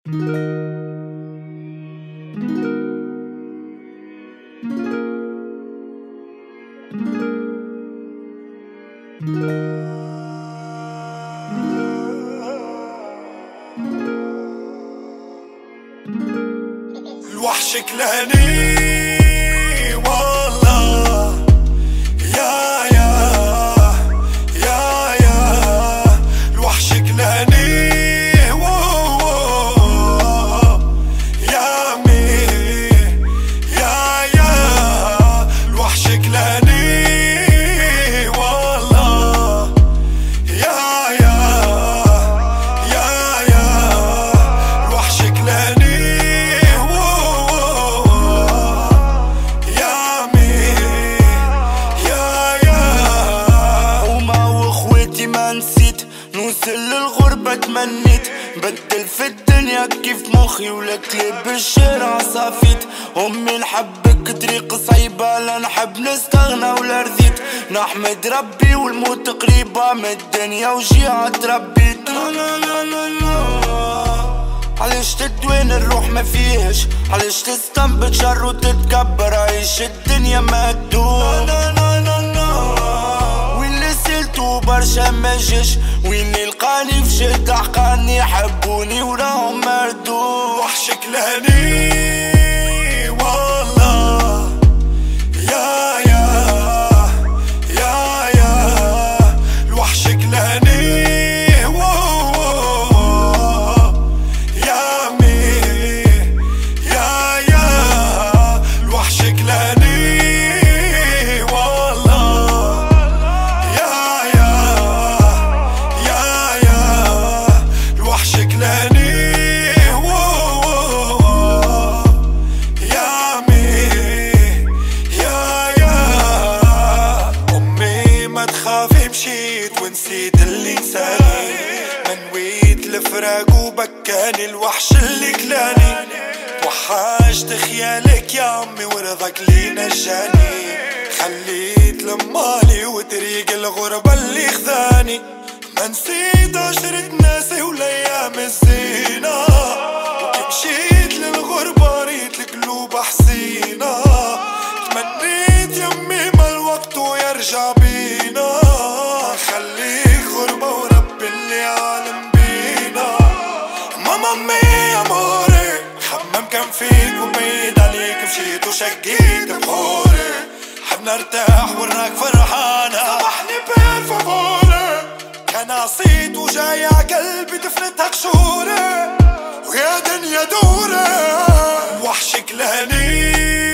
الوحش كلاني والله يا الوحش كلاني يا مي يا الوحش كلاني والله يا الوحش كلاني نوصل للغربة تمنيت بدل في الدنيا كيف مخي ولكلي بالشارع صافيت أمي نحبك طريق صعيبة لا نحب نستغنى ولا رضيت نحمد ربي والموت قريبة من الدنيا وجيعة تربيت علاش تدوين الروح ما فيهش علاش تستنبط شر وتتكبر عيش الدنيا ما تدوم برشا مجش وين لقاني في شد عقاني حبوني وراهم مردود وحش كلاني والله يا الوحش كلاني يا مي يا الوحش كلاني مشيت ونسيت اللي نساني منويت الفراق وبكاني الوحش اللي كلاني توحشت خيالك يا عمي ورضاك لي نجاني خليت لمالي وطريق الغربة اللي خذاني ما نسيت عشرة ناسي والايام الزينة وكي مشيت للغربة ريت القلوب حسينة تمنيت يمي ما الوقت ويرجع بينا خليك غربة ورب اللي عالم بينا ماما مي اموري خمم كان فيك وبعيد عليك مشيت وشقيت بحوري حبنا ارتاح وراك فرحانة سامحني بالفافوري كان عصيت وجاي عقلبي دفنتها قشوري ويا دنيا دوري وحش كلاني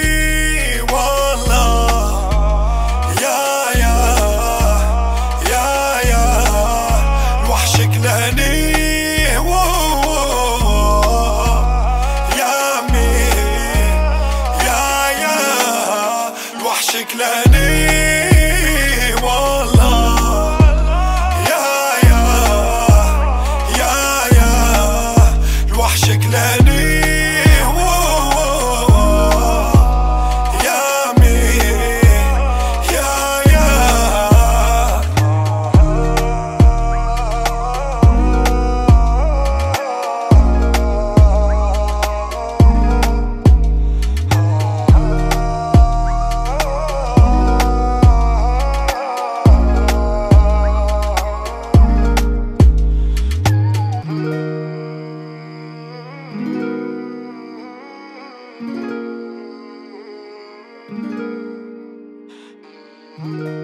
كلاني والله يا الوحش كلاني يا مي يا